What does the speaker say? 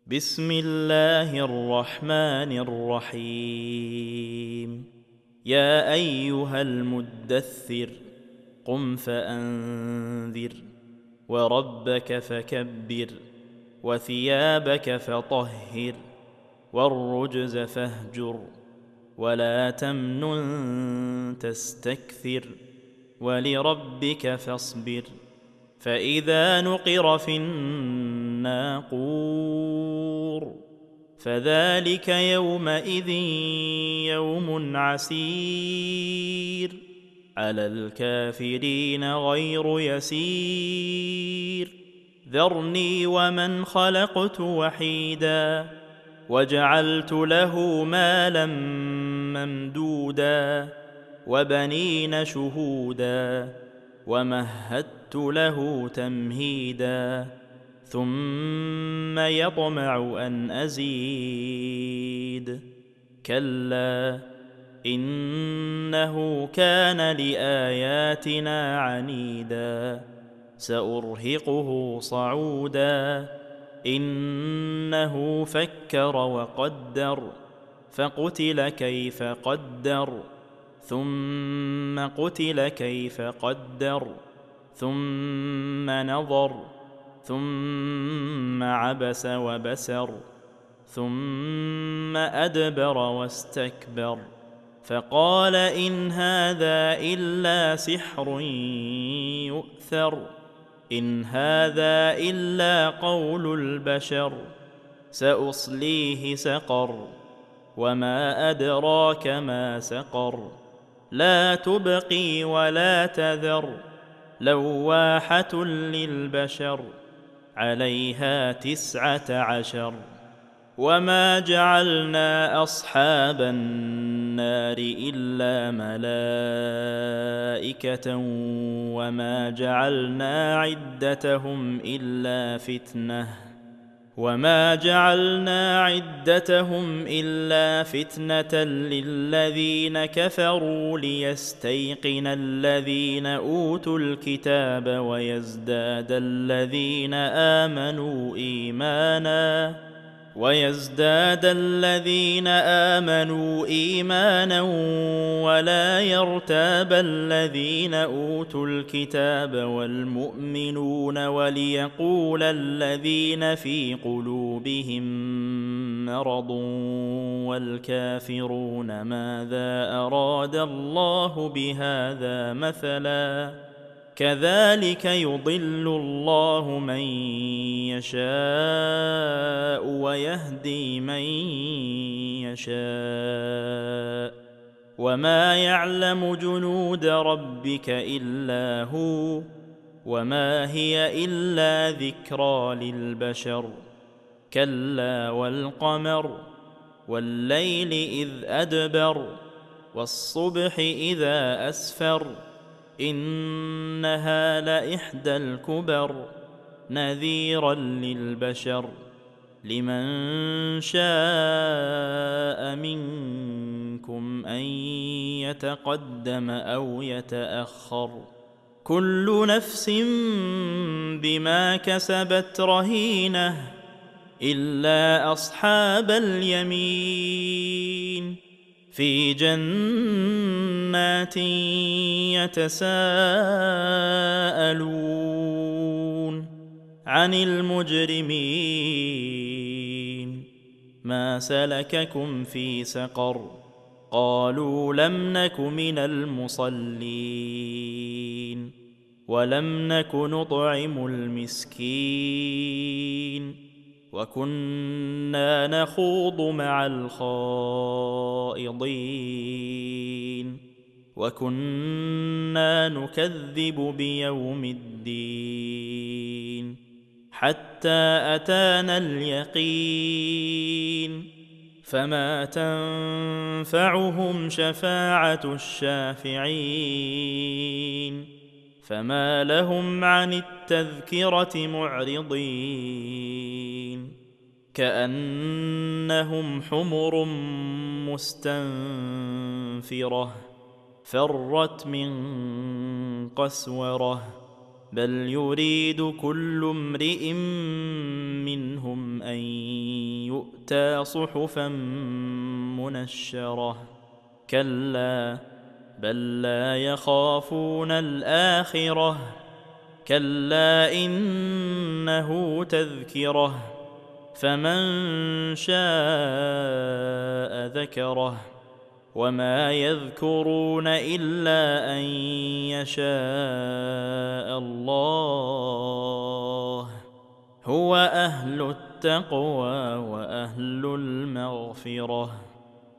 بسم الله الرحمن الرحيم. يا أيها المدثر قم فأنذر وربك فكبر وثيابك فطهر والرجز فاهجر ولا تمنن تستكثر ولربك فاصبر فإذا نقر في الناقور فذلك يومئذ يوم عسير على الكافرين غير يسير ذرني ومن خلقت وحيدا وجعلت له مالا ممدودا وبنين شهودا ومهدت له تمهيدا ثم يطمع أن أزيد كلا إنه كان لآياتنا عنيدا سأرهقه صعودا إنه فكر وقدر فقتل كيف قدر ثم قتل كيف قدر ثم نظر ثم عبس وبسر ثم أدبر واستكبر فقال إن هذا إلا سحر يؤثر إن هذا إلا قول البشر سأصليه سقر وما أدراك ما سقر لا تبقي ولا تذر لواحة للبشر عليها 19 وما جعلنا أصحاب النار إلا ملائكة وما جعلنا عدتهم إلا فتنة للذين كفروا ليستيقن الذين أوتوا الكتاب ويزداد الذين آمنوا إيمانا ولا يرتاب الذين أوتوا الكتاب والمؤمنون وليقول الذين في قلوبهم مرض والكافرون ماذا أراد الله بهذا مثلا كذلك يضل الله من يشاء ويهدي من يشاء وما يعلم جنود ربك إلا هو وما هي إلا ذكرى للبشر كلا والقمر والليل إذ أدبر والصبح إذا أسفر إنها لإحدى الكبر نذيرا للبشر لمن شاء منكم أن يتقدم أو يتأخر كل نفس بما كسبت رهينة إلا أصحاب اليمين في جنات يتساءلون عن المجرمين ما سلككم في سقر قالوا لم نك من المصلين ولم نك نطعم المسكين وكنا نخوض مع الخائضين وكنا نكذب بيوم الدين حتى أتانا اليقين فما تنفعهم شفاعة الشافعين فما لهم عن التذكرة معرضين كأنهم حمر مستنفرة فرت من قسورة بل يريد كل امرئ منهم أن يؤتى صحفا منشرة كلا بل لا يخافون الآخرة كلا إنه تذكرة فمن شاء ذكره وما يذكرون إلا أن يشاء الله هو أهل التقوى وأهل المغفرة.